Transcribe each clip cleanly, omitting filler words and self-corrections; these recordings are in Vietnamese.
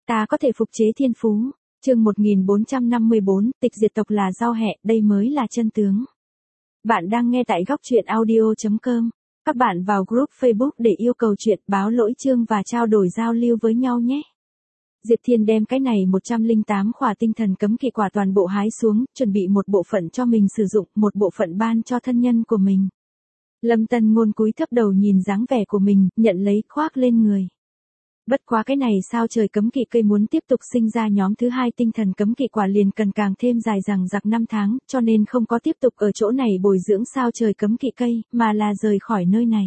Ta có thể phục chế thiên phú. Chương 1454, tịch diệt tộc là giao hẹ, đây mới là chân tướng. Bạn đang nghe tại góc truyện audio.com. Các bạn vào group Facebook để yêu cầu chuyện, báo lỗi chương và trao đổi giao lưu với nhau nhé. Diệp Thiên đem cái này 108 khỏa tinh thần cấm kỵ quả toàn bộ hái xuống, chuẩn bị một bộ phận cho mình sử dụng, một bộ phận ban cho thân nhân của mình. Lâm Tân Ngôn cúi thấp đầu nhìn dáng vẻ của mình, nhận lấy khoác lên người. Bất quá cái này sao trời cấm kỵ cây muốn tiếp tục sinh ra nhóm thứ hai tinh thần cấm kỵ quả liền cần càng thêm dài dằng dặc 5 tháng, cho nên không có tiếp tục ở chỗ này bồi dưỡng sao trời cấm kỵ cây, mà là rời khỏi nơi này.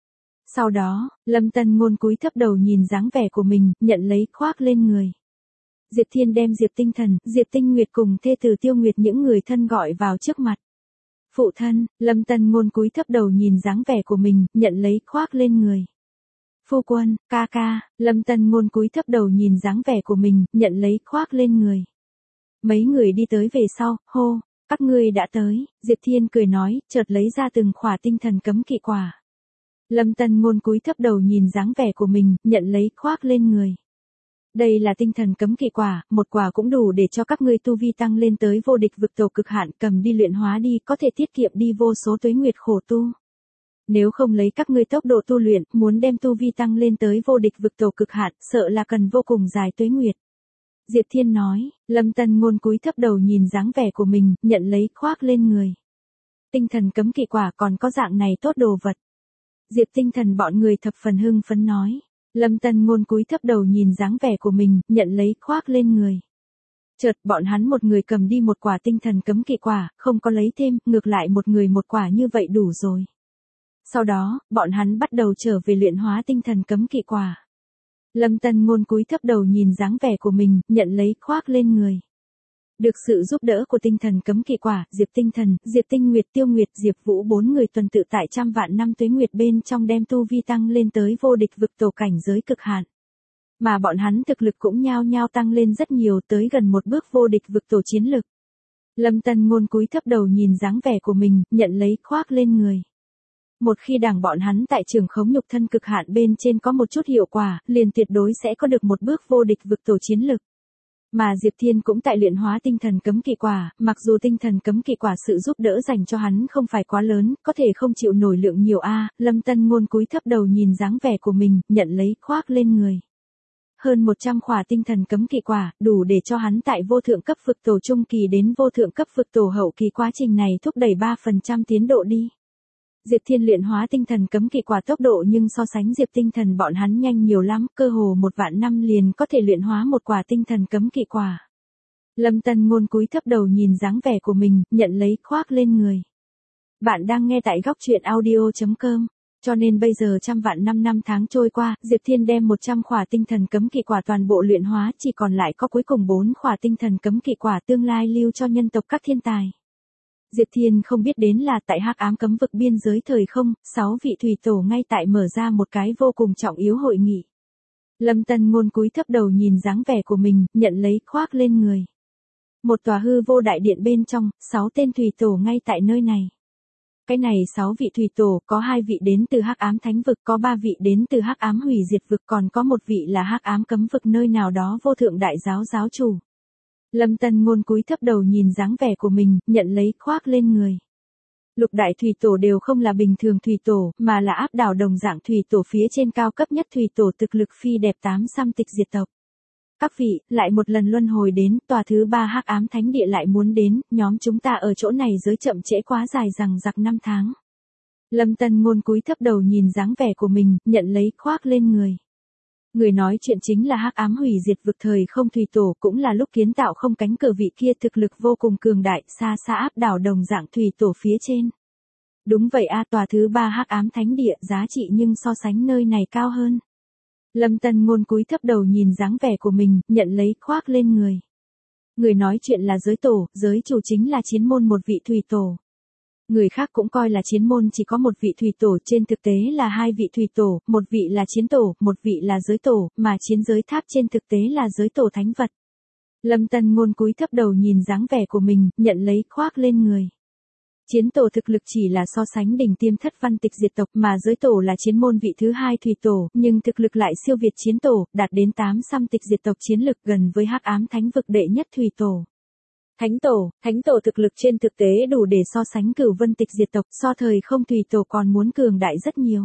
Sau đó, Lâm Tân Ngôn cúi thấp đầu nhìn dáng vẻ của mình, nhận lấy khoác lên người. Diệp Thiên đem Diệp Tinh Thần, Diệp Tinh Nguyệt cùng thê tử Tiêu Nguyệt những người thân gọi vào trước mặt. Phụ thân, Lâm Tân Ngôn cúi thấp đầu nhìn dáng vẻ của mình, nhận lấy khoác lên người. Phu quân, ca ca, Lâm Tân Ngôn cúi thấp đầu nhìn dáng vẻ của mình, nhận lấy khoác lên người. Mấy người đi tới về sau, hô, các ngươi đã tới, Diệp Thiên cười nói, chợt lấy ra từng khỏa tinh thần cấm kỵ quả. Lâm Tân Ngôn cúi thấp đầu nhìn dáng vẻ của mình, nhận lấy khoác lên người. Đây là tinh thần cấm kỵ quả, một quả cũng đủ để cho các ngươi tu vi tăng lên tới vô địch vực tổ cực hạn, cầm đi luyện hóa đi, có thể tiết kiệm đi vô số tuế nguyệt khổ tu. Nếu không lấy các ngươi tốc độ tu luyện, muốn đem tu vi tăng lên tới vô địch vực tổ cực hạn, sợ là cần vô cùng dài tuế nguyệt. Diệp Thiên nói, Lâm Tân Ngôn cúi thấp đầu nhìn dáng vẻ của mình, nhận lấy khoác lên người. Tinh thần cấm kỵ quả còn có dạng này tốt đồ vật. Diệp Tinh Thần bọn người thập phần hưng phấn nói. Lâm Tân Ngôn cúi thấp đầu nhìn dáng vẻ của mình, nhận lấy khoác lên người. Chợt bọn hắn một người cầm đi một quả tinh thần cấm kỵ quả, không có lấy thêm, ngược lại một người một quả như vậy đủ rồi. Sau đó, bọn hắn bắt đầu trở về luyện hóa tinh thần cấm kỵ quả. Lâm Tân Ngôn cúi thấp đầu nhìn dáng vẻ của mình, nhận lấy khoác lên người. Được sự giúp đỡ của tinh thần cấm kỵ quả, Diệp Tinh Thần, Diệp Tinh Nguyệt, Tiêu Nguyệt, Diệp Vũ bốn người tuần tự tại trăm vạn năm tuế nguyệt bên trong đem tu vi tăng lên tới vô địch vực tổ cảnh giới cực hạn. Mà bọn hắn thực lực cũng nhao nhao tăng lên rất nhiều tới gần một bước vô địch vực tổ chiến lực. Lâm Tân Ngôn cúi thấp đầu nhìn dáng vẻ của mình, nhận lấy khoác lên người. Một khi đảng bọn hắn tại trường khống nhục thân cực hạn bên trên có một chút hiệu quả, liền tuyệt đối sẽ có được một bước vô địch vực tổ chiến lực. Mà Diệp Thiên cũng tại luyện hóa tinh thần cấm kỵ quả, mặc dù tinh thần cấm kỵ quả sự giúp đỡ dành cho hắn không phải quá lớn, có thể không chịu nổi lượng nhiều Lâm Tân Ngôn cúi thấp đầu nhìn dáng vẻ của mình, nhận lấy khoác lên người. Hơn 100 khỏa tinh thần cấm kỵ quả, đủ để cho hắn tại vô thượng cấp vực tổ trung kỳ đến vô thượng cấp vực tổ hậu kỳ quá trình này thúc đẩy 3% tiến độ đi. Diệp Thiên luyện hóa tinh thần cấm kỵ quả tốc độ nhưng so sánh Diệp Tinh Thần bọn hắn nhanh nhiều lắm, cơ hồ 1 vạn năm liền có thể luyện hóa một quả tinh thần cấm kỵ quả. Lâm Tân Ngôn cúi thấp đầu nhìn dáng vẻ của mình, nhận lấy khoác lên người. Bạn đang nghe tại góc truyện audio.com. Cho nên bây giờ trăm vạn năm tháng trôi qua, Diệp Thiên đem 100 khỏa tinh thần cấm kỵ quả toàn bộ luyện hóa, chỉ còn lại có cuối cùng 4 khỏa tinh thần cấm kỵ quả tương lai lưu cho nhân tộc các thiên tài. Diệp Thiên không biết đến là tại hắc ám cấm vực biên giới thời không, 6 vị thủy tổ ngay tại mở ra một cái vô cùng trọng yếu hội nghị. Lâm Tân Ngôn cúi thấp đầu nhìn dáng vẻ của mình, nhận lấy khoác lên người. Một tòa hư vô đại điện bên trong, 6 tên thủy tổ ngay tại nơi này. Cái này 6 vị thủy tổ, có 2 vị đến từ hắc ám thánh vực, có 3 vị đến từ hắc ám hủy diệt vực, còn có 1 vị là hắc ám cấm vực nơi nào đó vô thượng đại giáo giáo chủ. Lâm Tân Ngôn cúi thấp đầu nhìn dáng vẻ của mình, nhận lấy khoác lên người. Lục đại thủy tổ đều không là bình thường thủy tổ, mà là áp đảo đồng dạng thủy tổ phía trên cao cấp nhất thủy tổ thực lực phi đẹp 8 xăm tịch diệt tộc. Các vị, lại một lần luân hồi đến, tòa thứ 3 hắc ám thánh địa lại muốn đến, nhóm chúng ta ở chỗ này giới chậm trễ quá dài rằng giặc 5 tháng. Lâm Tân Ngôn cúi thấp đầu nhìn dáng vẻ của mình, nhận lấy khoác lên người. Người nói chuyện chính là hắc ám hủy diệt vực thời không thủy tổ, cũng là lúc kiến tạo không cánh cửa vị kia thực lực vô cùng cường đại, xa xa áp đảo đồng dạng thủy tổ phía trên. Đúng vậy tòa thứ 3 hắc ám thánh địa giá trị nhưng so sánh nơi này cao hơn. Lâm Tân Ngôn cúi thấp đầu nhìn dáng vẻ của mình, nhận lấy khoác lên người. Người nói chuyện là giới tổ, giới chủ chính là chiến môn một vị thủy tổ. Người khác cũng coi là chiến môn chỉ có một vị thủy tổ, trên thực tế là 2 vị thủy tổ, một vị là chiến tổ, một vị là giới tổ, mà chiến giới tháp trên thực tế là giới tổ thánh vật. Lâm Tân Ngôn cúi thấp đầu nhìn dáng vẻ của mình, nhận lấy khoác lên người. Chiến tổ thực lực chỉ là so sánh đỉnh tiêm thất văn tịch diệt tộc mà giới tổ là chiến môn vị thứ hai thủy tổ, nhưng thực lực lại siêu việt chiến tổ, đạt đến 800 tịch diệt tộc chiến lực gần với hắc ám thánh vực đệ nhất thủy tổ. Thánh tổ thực lực trên thực tế đủ để so sánh cửu vân tịch diệt tộc, so thời không thủy tổ còn muốn cường đại rất nhiều.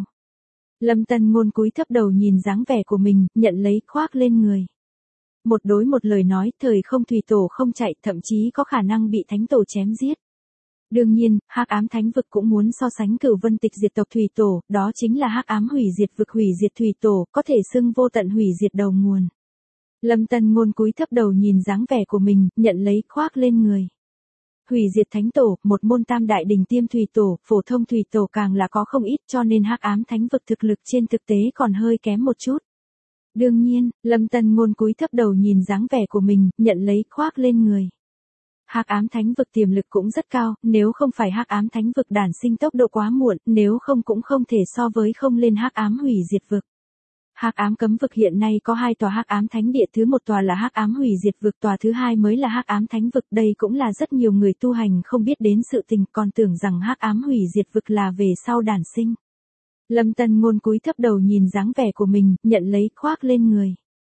Lâm Tân Ngôn cúi thấp đầu nhìn dáng vẻ của mình, nhận lấy khoác lên người. Một đối một lời nói, thời không thủy tổ không chạy, thậm chí có khả năng bị thánh tổ chém giết. Đương nhiên, hắc ám thánh vực cũng muốn so sánh cửu vân tịch diệt tộc thủy tổ, đó chính là hắc ám hủy diệt vực hủy diệt thủy tổ, có thể xưng vô tận hủy diệt đầu nguồn. Lâm Tân Ngôn cúi thấp đầu nhìn dáng vẻ của mình, nhận lấy khoác lên người. Hủy diệt thánh tổ, một môn tam đại đỉnh tiêm thủy tổ, phổ thông thủy tổ càng là có không ít, cho nên hắc ám thánh vực thực lực trên thực tế còn hơi kém một chút. Đương nhiên, Lâm Tân Ngôn cúi thấp đầu nhìn dáng vẻ của mình, nhận lấy khoác lên người. Hắc ám thánh vực tiềm lực cũng rất cao, nếu không phải hắc ám thánh vực đản sinh tốc độ quá muộn, nếu không cũng không thể so với không lên hắc ám hủy diệt vực. Hắc ám cấm vực hiện nay có 2 tòa hắc ám thánh địa, thứ một tòa là hắc ám hủy diệt vực, tòa thứ hai mới là hắc ám thánh vực, đây cũng là rất nhiều người tu hành không biết đến sự tình, còn tưởng rằng hắc ám hủy diệt vực là về sau đản sinh. Lâm Tân Ngôn cúi thấp đầu nhìn dáng vẻ của mình, nhận lấy khoác lên người.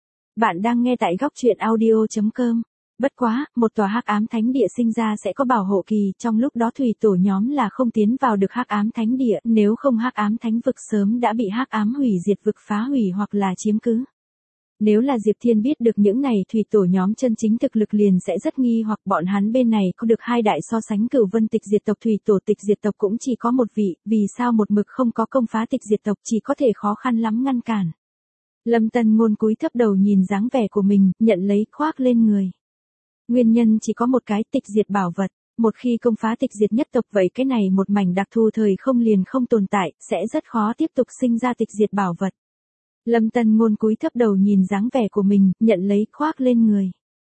Bạn đang nghe tại góc truyện audio.com. Bất quá, một tòa hắc ám thánh địa sinh ra sẽ có bảo hộ kỳ, trong lúc đó thủy tổ nhóm là không tiến vào được hắc ám thánh địa, nếu không hắc ám thánh vực sớm đã bị hắc ám hủy diệt vực phá hủy hoặc là chiếm cứ. Nếu là Diệp Thiên biết được những này thủy tổ nhóm chân chính thực lực liền sẽ rất nghi hoặc bọn hắn bên này có được 2 đại so sánh cửu vân tịch diệt tộc thủy tổ tịch diệt tộc cũng chỉ có một vị, vì sao một mực không có công phá tịch diệt tộc chỉ có thể khó khăn lắm ngăn cản. Lâm Tân Ngôn cúi thấp đầu nhìn dáng vẻ của mình, nhận lấy khoác lên người. Nguyên nhân chỉ có một cái, tịch diệt bảo vật. Một khi công phá tịch diệt nhất tộc vậy cái này một mảnh đặc thù thời không liền không tồn tại, sẽ rất khó tiếp tục sinh ra tịch diệt bảo vật. Lâm Tân Ngôn cúi thấp đầu nhìn dáng vẻ của mình, nhận lấy khoác lên người.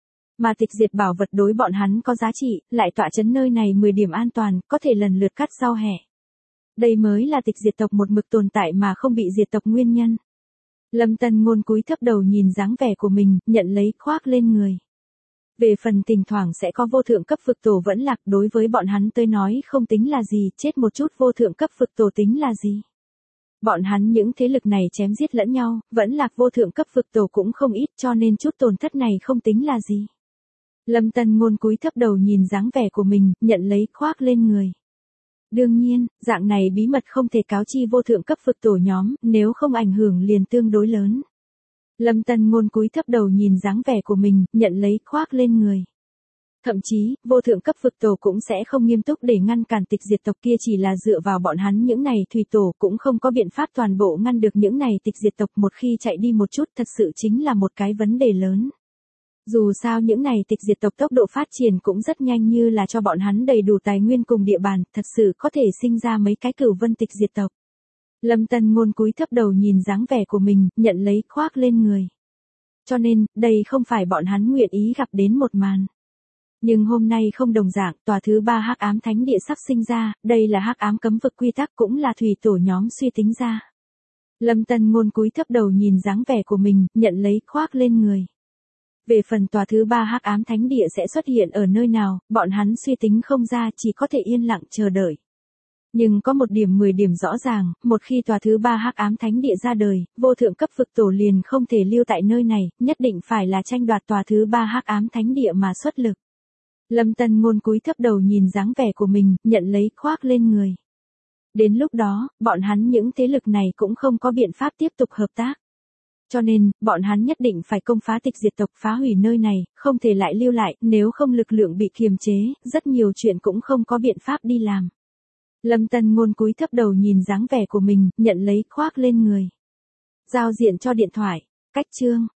Mà tịch diệt bảo vật đối bọn hắn có giá trị, lại tọa chấn nơi này 10 điểm an toàn, có thể lần lượt cắt rau hẹ. Đây mới là tịch diệt tộc một mực tồn tại mà không bị diệt tộc nguyên nhân. Lâm Tân Ngôn cúi thấp đầu nhìn dáng vẻ của mình, nhận lấy khoác lên người. Về phần thỉnh thoảng sẽ có vô thượng cấp vực tổ vẫn lạc, đối với bọn hắn tới nói không tính là gì, chết một chút vô thượng cấp vực tổ tính là gì. Bọn hắn những thế lực này chém giết lẫn nhau, vẫn lạc vô thượng cấp vực tổ cũng không ít, cho nên chút tổn thất này không tính là gì. Lâm Tân Ngôn cúi thấp đầu nhìn dáng vẻ của mình, nhận lấy khoác lên người. Đương nhiên, dạng này bí mật không thể cáo chi vô thượng cấp vực tổ nhóm, nếu không ảnh hưởng liền tương đối lớn. Lâm Tân Ngôn cúi thấp đầu nhìn dáng vẻ của mình, nhận lấy khoác lên người. Thậm chí, vô thượng cấp vực tổ cũng sẽ không nghiêm túc để ngăn cản tịch diệt tộc kia, chỉ là dựa vào bọn hắn những này thủy tổ cũng không có biện pháp toàn bộ ngăn được những này tịch diệt tộc, một khi chạy đi một chút thật sự chính là một cái vấn đề lớn. Dù sao những này tịch diệt tộc tốc độ phát triển cũng rất nhanh, như là cho bọn hắn đầy đủ tài nguyên cùng địa bàn, thật sự có thể sinh ra mấy cái cửu vân tịch diệt tộc. Lâm Tân Ngôn cúi thấp đầu nhìn dáng vẻ của mình, nhận lấy khoác lên người. Cho nên, đây không phải bọn hắn nguyện ý gặp đến một màn. Nhưng hôm nay không đồng dạng, tòa thứ 3 hắc ám thánh địa sắp sinh ra, đây là hắc ám cấm vực quy tắc cũng là thủy tổ nhóm suy tính ra. Lâm Tân Ngôn cúi thấp đầu nhìn dáng vẻ của mình, nhận lấy khoác lên người. Về phần tòa thứ 3 hắc ám thánh địa sẽ xuất hiện ở nơi nào, bọn hắn suy tính không ra, chỉ có thể yên lặng chờ đợi. Nhưng có một điểm 10 điểm rõ ràng, một khi tòa thứ 3 hắc ám thánh địa ra đời, vô thượng cấp vực tổ liền không thể lưu tại nơi này, nhất định phải là tranh đoạt tòa thứ 3 hắc ám thánh địa mà xuất lực. Lâm Tân Ngôn cúi thấp đầu nhìn dáng vẻ của mình, nhận lấy khoác lên người. Đến lúc đó, bọn hắn những thế lực này cũng không có biện pháp tiếp tục hợp tác. Cho nên, bọn hắn nhất định phải công phá tịch diệt tộc, phá hủy nơi này, không thể lại lưu lại, nếu không lực lượng bị kiềm chế, rất nhiều chuyện cũng không có biện pháp đi làm. Lâm Tân Ngôn cúi thấp đầu nhìn dáng vẻ của mình, nhận lấy khoác lên người. Giao diện cho điện thoại. Cách chương.